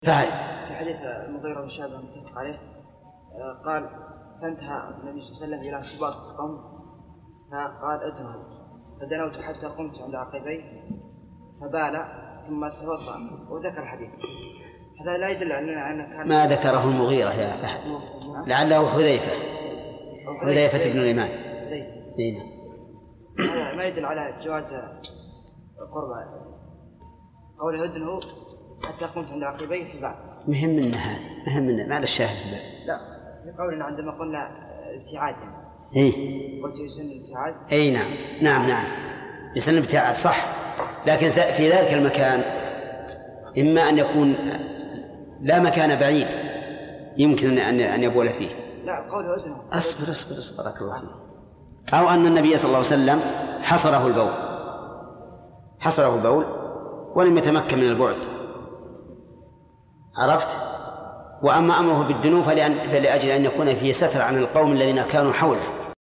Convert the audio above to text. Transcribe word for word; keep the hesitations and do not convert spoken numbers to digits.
فهل في حديث المغيرة بن شعبة متفق عليه قال فانتهى النبي صلى الله عليه وسلم إلى سباط قوم فقال ادنوا فدنوت حتى قمت عند عقبيه فبال ثم توضأ وذكر الحديث. هذا لا يدل على أن كان ما ذكره المغيرة يا فهد لعله حذيفة حذيفة بن اليمان. هذا ما يدل على جواز قرب قوله ادنوا حتى قمت عند عقبيه فبال. مهم منا هذه مهم منا ما الشاهد في لا في قولنا عندما قلنا ابتعاد إيه قلت يسن الابتعاد. أي نعم نعم نعم يسن الابتعاد صح، لكن في ذلك المكان إما أن يكون لا مكان بعيد يمكن أن أن يبول فيه. لا قوله أذنه أصبر أصبر أصبر بارك الله فيك. أو أن النبي صلى الله عليه وسلم حصره البول حصره البول ولم يتمكن من البعد عرفت. وأما أمره بالدنو فلأن فلأجل أن يكون فيه ستر عن القوم الذين كانوا حوله